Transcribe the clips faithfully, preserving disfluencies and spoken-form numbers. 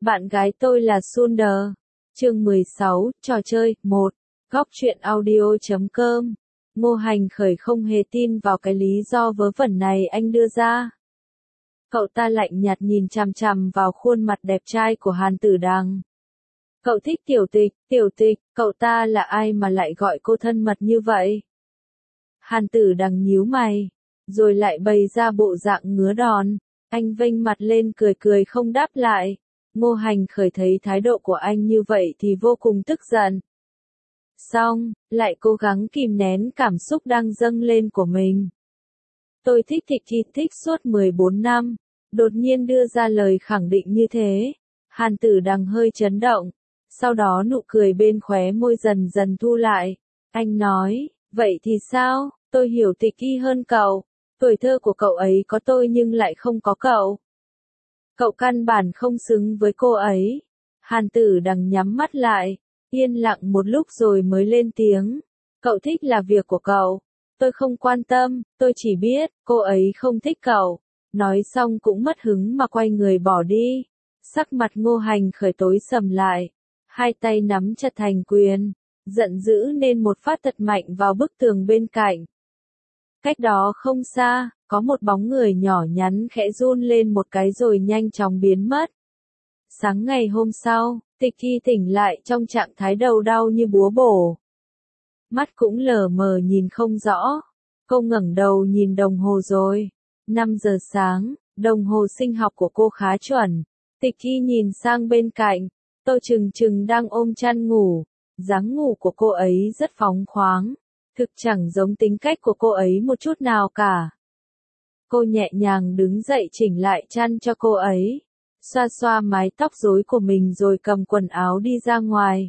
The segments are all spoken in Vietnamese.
Bạn gái tôi là Sunder. Chương mười sáu, trò chơi, một. Góc truyện audio chấm com. Ngô Hành Khởi không hề tin vào cái lý do vớ vẩn này anh đưa ra. Cậu ta lạnh nhạt nhìn chằm chằm vào khuôn mặt đẹp trai của Hàn Tử Đằng. Cậu thích Tiểu Tịch, Tiểu Tịch, cậu ta là ai mà lại gọi cô thân mật như vậy? Hàn Tử Đằng nhíu mày, rồi lại bày ra bộ dạng ngứa đòn. Anh vênh mặt lên cười cười không đáp lại. Ngô Hành Khởi thấy thái độ của anh như vậy thì vô cùng tức giận. Xong, lại cố gắng kìm nén cảm xúc đang dâng lên của mình. Tôi thích Tịch Thi thích suốt mười bốn năm, đột nhiên đưa ra lời khẳng định như thế. Hàn Tử Đằng hơi chấn động, sau đó nụ cười bên khóe môi dần dần thu lại. Anh nói, vậy thì sao, tôi hiểu Tịch Thi hơn cậu, tuổi thơ của cậu ấy có tôi nhưng lại không có cậu. Cậu căn bản không xứng với cô ấy. Hàn Tử Đằng nhắm mắt lại, yên lặng một lúc rồi mới lên tiếng. Cậu thích là việc của cậu. Tôi không quan tâm, tôi chỉ biết, cô ấy không thích cậu. Nói xong cũng mất hứng mà quay người bỏ đi. Sắc mặt Ngô Hành Khởi tối sầm lại. Hai tay nắm chặt thành quyền. Giận dữ nên một phát thật mạnh vào bức tường bên cạnh. Cách đó không xa, có một bóng người nhỏ nhắn khẽ run lên một cái rồi nhanh chóng biến mất. Sáng ngày hôm sau, Tịch Thi tỉnh lại trong trạng thái đầu đau như búa bổ. Mắt cũng lờ mờ nhìn không rõ. Cô ngẩng đầu nhìn đồng hồ rồi. năm giờ sáng, đồng hồ sinh học của cô khá chuẩn. Tịch Thi nhìn sang bên cạnh. Tô Trừng Trừng đang ôm chăn ngủ. Dáng ngủ của cô ấy rất phóng khoáng. Thực chẳng giống tính cách của cô ấy một chút nào cả. Cô nhẹ nhàng đứng dậy chỉnh lại chăn cho cô ấy. Xoa xoa mái tóc rối của mình rồi cầm quần áo đi ra ngoài.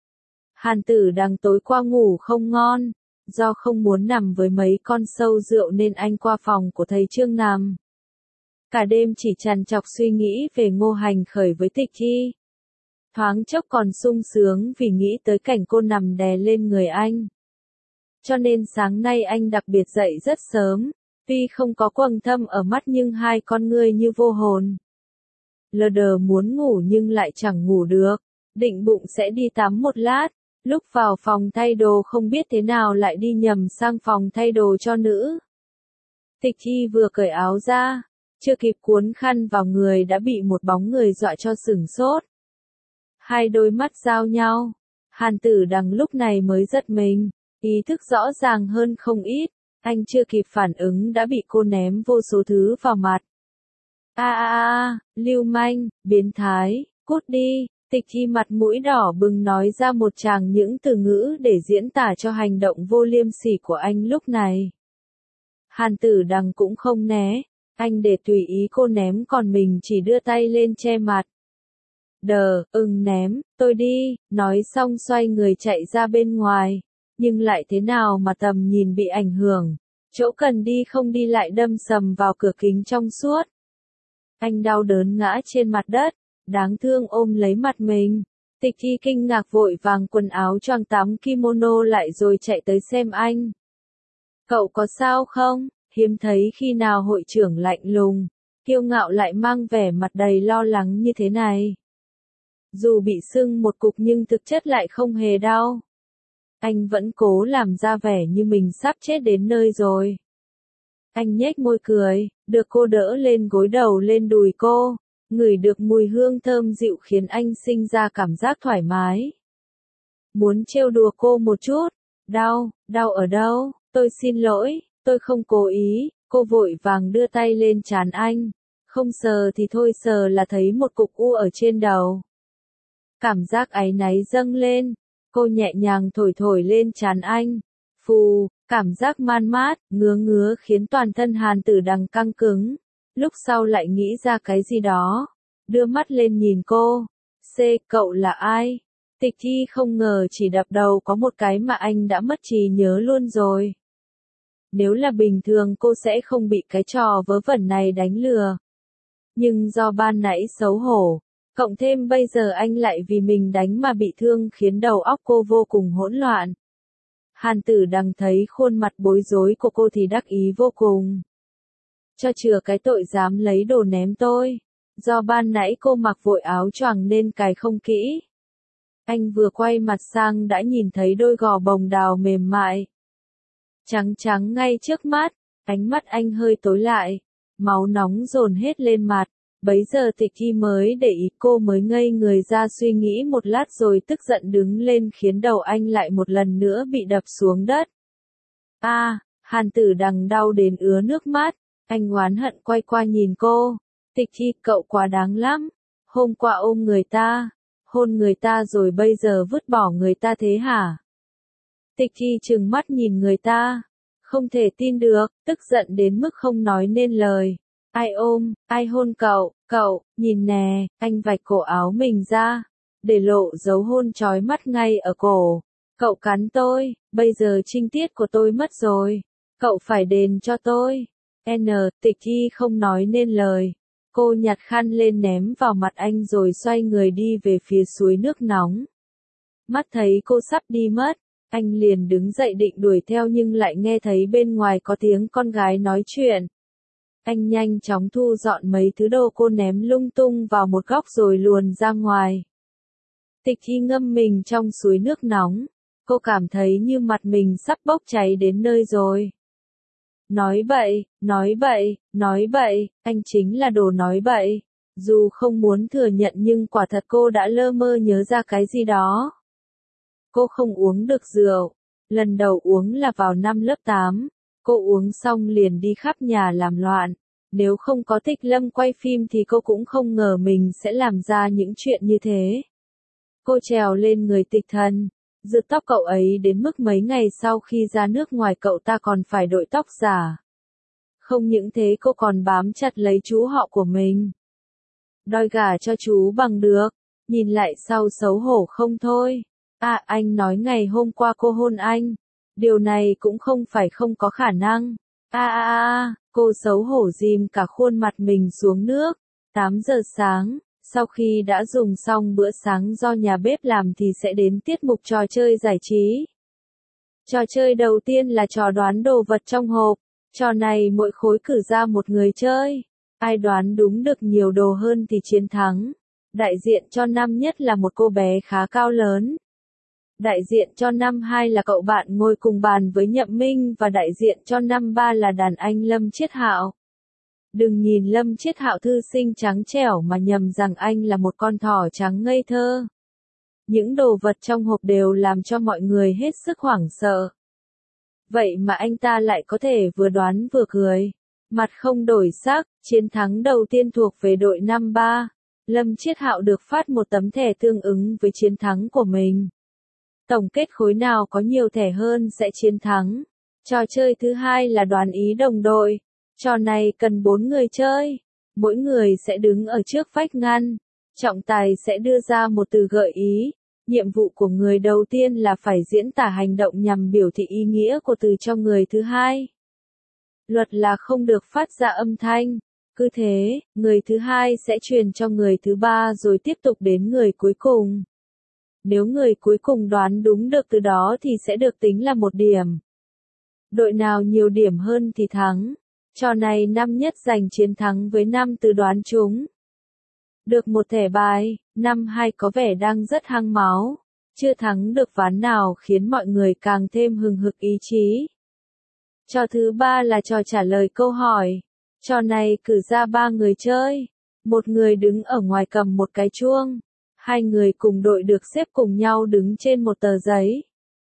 Hàn Tử Đằng tối qua ngủ không ngon. Do không muốn nằm với mấy con sâu rượu nên anh qua phòng của thầy Trương nằm. Cả đêm chỉ trằn trọc suy nghĩ về Ngô Hành Khởi với Tịch Thi. Thoáng chốc còn sung sướng vì nghĩ tới cảnh cô nằm đè lên người anh. Cho nên sáng nay anh đặc biệt dậy rất sớm. Tuy không có quầng thâm ở mắt nhưng hai con ngươi như vô hồn. Lờ đờ muốn ngủ nhưng lại chẳng ngủ được. Định bụng sẽ đi tắm một lát. Lúc vào phòng thay đồ không biết thế nào lại đi nhầm sang phòng thay đồ cho nữ. Tịch Thi vừa cởi áo ra. Chưa kịp cuốn khăn vào người đã bị một bóng người dọa cho sửng sốt. Hai đôi mắt giao nhau. Hàn Tử Đằng lúc này mới giật mình. Ý thức rõ ràng hơn không ít. Anh chưa kịp phản ứng đã bị cô ném vô số thứ vào mặt. A a a, lưu manh, biến thái, cút đi. Tịch Thi mặt mũi đỏ bừng nói ra một tràng những từ ngữ để diễn tả cho hành động vô liêm sỉ của anh lúc này. Hàn Tử Đằng cũng không né. Anh để tùy ý cô ném còn mình chỉ đưa tay lên che mặt. Đờ, ưng ném, tôi đi, nói xong xoay người chạy ra bên ngoài. Nhưng lại thế nào mà tầm nhìn bị ảnh hưởng. Chỗ cần đi không đi lại đâm sầm vào cửa kính trong suốt. Anh đau đớn ngã trên mặt đất, đáng thương ôm lấy mặt mình. Tịch Thi kinh ngạc vội vàng quần áo choàng tắm kimono lại rồi chạy tới xem anh. Cậu có sao không? Hiếm thấy khi nào hội trưởng lạnh lùng, kiêu ngạo lại mang vẻ mặt đầy lo lắng như thế này. Dù bị sưng một cục nhưng thực chất lại không hề đau. Anh vẫn cố làm ra vẻ như mình sắp chết đến nơi rồi. Anh nhếch môi cười, được cô đỡ lên gối đầu lên đùi cô, ngửi được mùi hương thơm dịu khiến anh sinh ra cảm giác thoải mái. Muốn trêu đùa cô một chút, đau, đau ở đâu, tôi xin lỗi, tôi không cố ý, cô vội vàng đưa tay lên trán anh, không sờ thì thôi sờ là thấy một cục u ở trên đầu. Cảm giác áy náy dâng lên. Cô nhẹ nhàng thổi thổi lên trán anh. Phù, cảm giác man mát, ngứa ngứa khiến toàn thân Hàn Tử Đằng căng cứng. Lúc sau lại nghĩ ra cái gì đó. Đưa mắt lên nhìn cô. C, cậu là ai? Tịch Thi không ngờ chỉ đập đầu có một cái mà anh đã mất trí nhớ luôn rồi. Nếu là bình thường cô sẽ không bị cái trò vớ vẩn này đánh lừa. Nhưng do ban nãy xấu hổ. Cộng thêm bây giờ anh lại vì mình đánh mà bị thương khiến đầu óc cô vô cùng hỗn loạn. Hàn Tử Đằng thấy khuôn mặt bối rối của cô thì đắc ý vô cùng. Cho chừa cái tội dám lấy đồ ném tôi. Do ban nãy cô mặc vội áo choàng nên cài không kỹ. Anh vừa quay mặt sang đã nhìn thấy đôi gò bồng đào mềm mại. Trắng trắng ngay trước mắt, ánh mắt anh hơi tối lại, máu nóng dồn hết lên mặt. Bấy giờ Tịch Thi mới để ý, cô mới ngây người ra suy nghĩ một lát rồi tức giận đứng lên khiến đầu anh lại một lần nữa bị đập xuống đất. A, à, Hàn Tử Đằng đau đến ứa nước mắt, anh oán hận quay qua nhìn cô. Tịch Thi, cậu quá đáng lắm, hôm qua ôm người ta, hôn người ta rồi bây giờ vứt bỏ người ta thế hả? Tịch Thi trừng mắt nhìn người ta, không thể tin được, tức giận đến mức không nói nên lời. Ai ôm, ai hôn cậu, cậu, nhìn nè, anh vạch cổ áo mình ra, để lộ dấu hôn chói mắt ngay ở cổ. Cậu cắn tôi, bây giờ trinh tiết của tôi mất rồi, cậu phải đền cho tôi. N, Tịch Thi không nói nên lời. Cô nhặt khăn lên ném vào mặt anh rồi xoay người đi về phía suối nước nóng. Mắt thấy cô sắp đi mất, anh liền đứng dậy định đuổi theo nhưng lại nghe thấy bên ngoài có tiếng con gái nói chuyện. Anh nhanh chóng thu dọn mấy thứ đồ cô ném lung tung vào một góc rồi luồn ra ngoài. Tịch Thi ngâm mình trong suối nước nóng, cô cảm thấy như mặt mình sắp bốc cháy đến nơi rồi. Nói bậy, nói bậy, nói bậy, anh chính là đồ nói bậy. Dù không muốn thừa nhận nhưng quả thật cô đã lơ mơ nhớ ra cái gì đó. Cô không uống được rượu, lần đầu uống là vào năm lớp tám. Cô uống xong liền đi khắp nhà làm loạn. Nếu không có Tịch Lâm quay phim thì cô cũng không ngờ mình sẽ làm ra những chuyện như thế. Cô trèo lên người Tịch Thần, rượt tóc cậu ấy đến mức mấy ngày sau khi ra nước ngoài cậu ta còn phải đội tóc giả. Không những thế cô còn bám chặt lấy chú họ của mình. Đòi gả cho chú bằng được, nhìn lại sau xấu hổ không thôi. À, anh nói ngày hôm qua cô hôn anh. Điều này cũng không phải không có khả năng. A a a, cô xấu hổ dìm cả khuôn mặt mình xuống nước. tám giờ sáng, sau khi đã dùng xong bữa sáng do nhà bếp làm thì sẽ đến tiết mục trò chơi giải trí. Trò chơi đầu tiên là trò đoán đồ vật trong hộp. Trò này mỗi khối cử ra một người chơi. Ai đoán đúng được nhiều đồ hơn thì chiến thắng. Đại diện cho năm nhất là một cô bé khá cao lớn. Đại diện cho năm hai là cậu bạn ngồi cùng bàn với Nhậm Minh và đại diện cho năm ba là đàn anh Lâm Chiết Hạo. Đừng nhìn Lâm Chiết Hạo thư sinh trắng trẻo mà nhầm rằng anh là một con thỏ trắng ngây thơ. Những đồ vật trong hộp đều làm cho mọi người hết sức hoảng sợ. Vậy mà anh ta lại có thể vừa đoán vừa cười. Mặt không đổi sắc, chiến thắng đầu tiên thuộc về đội năm ba. Lâm Chiết Hạo được phát một tấm thẻ tương ứng với chiến thắng của mình. Tổng kết khối nào có nhiều thẻ hơn sẽ chiến thắng. Trò chơi thứ hai là đoán ý đồng đội. Trò này cần bốn người chơi. Mỗi người sẽ đứng ở trước vách ngăn. Trọng tài sẽ đưa ra một từ gợi ý. Nhiệm vụ của người đầu tiên là phải diễn tả hành động nhằm biểu thị ý nghĩa của từ cho người thứ hai. Luật là không được phát ra âm thanh. Cứ thế, người thứ hai sẽ truyền cho người thứ ba rồi tiếp tục đến người cuối cùng. Nếu người cuối cùng đoán đúng được từ đó thì sẽ được tính là một điểm. Đội nào nhiều điểm hơn thì thắng. Trò này năm nhất giành chiến thắng với năm từ đoán trúng. Được một thẻ bài, năm hai có vẻ đang rất hăng máu. Chưa thắng được ván nào khiến mọi người càng thêm hừng hực ý chí. Trò thứ ba là trò trả lời câu hỏi. Trò này cử ra ba người chơi. Một người đứng ở ngoài cầm một cái chuông. Hai người cùng đội được xếp cùng nhau đứng trên một tờ giấy.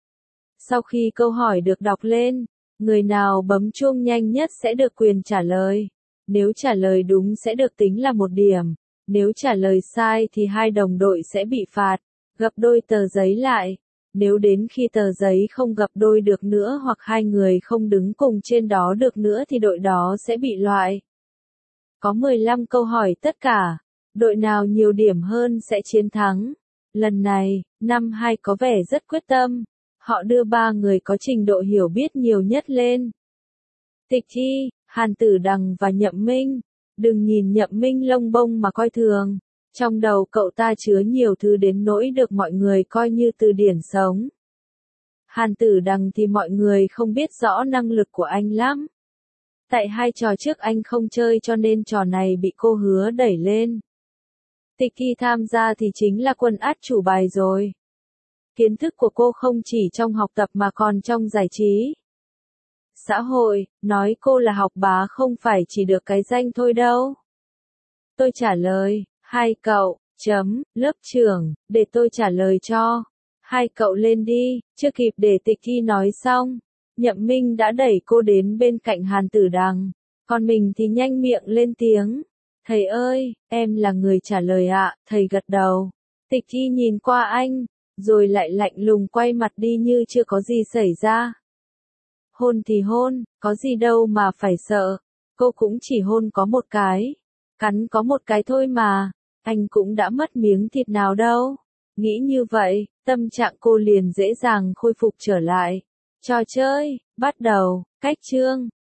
Sau khi câu hỏi được đọc lên, người nào bấm chuông nhanh nhất sẽ được quyền trả lời. Nếu trả lời đúng sẽ được tính là một điểm. Nếu trả lời sai thì hai đồng đội sẽ bị phạt, gập đôi tờ giấy lại. Nếu đến khi tờ giấy không gập đôi được nữa hoặc hai người không đứng cùng trên đó được nữa thì đội đó sẽ bị loại. Có mười lăm câu hỏi tất cả. Đội nào nhiều điểm hơn sẽ chiến thắng. Lần này, năm hai có vẻ rất quyết tâm. Họ đưa ba người có trình độ hiểu biết nhiều nhất lên. Tịch Thi, Hàn Tử Đằng và Nhậm Minh. Đừng nhìn Nhậm Minh lông bông mà coi thường. Trong đầu cậu ta chứa nhiều thứ đến nỗi được mọi người coi như từ điển sống. Hàn Tử Đằng thì mọi người không biết rõ năng lực của anh lắm. Tại hai trò trước anh không chơi cho nên trò này bị cô Hứa đẩy lên. Tiki tham gia thì chính là quân át chủ bài rồi. Kiến thức của cô không chỉ trong học tập mà còn trong giải trí. Xã hội, nói cô là học bá không phải chỉ được cái danh thôi đâu. Tôi trả lời, hai cậu, chấm, lớp trưởng, để tôi trả lời cho. Hai cậu lên đi, chưa kịp để Tiki nói xong. Nhậm Minh đã đẩy cô đến bên cạnh Hàn Tử Đằng. Còn mình thì nhanh miệng lên tiếng. Thầy ơi, em là người trả lời ạ, thầy gật đầu. Tiki nhìn qua anh, rồi lại lạnh lùng quay mặt đi như chưa có gì xảy ra. Hôn thì hôn, có gì đâu mà phải sợ. Cô cũng chỉ hôn có một cái. Cắn có một cái thôi mà. Anh cũng đã mất miếng thịt nào đâu. Nghĩ như vậy, tâm trạng cô liền dễ dàng khôi phục trở lại. Trò chơi, bắt đầu, cách chương.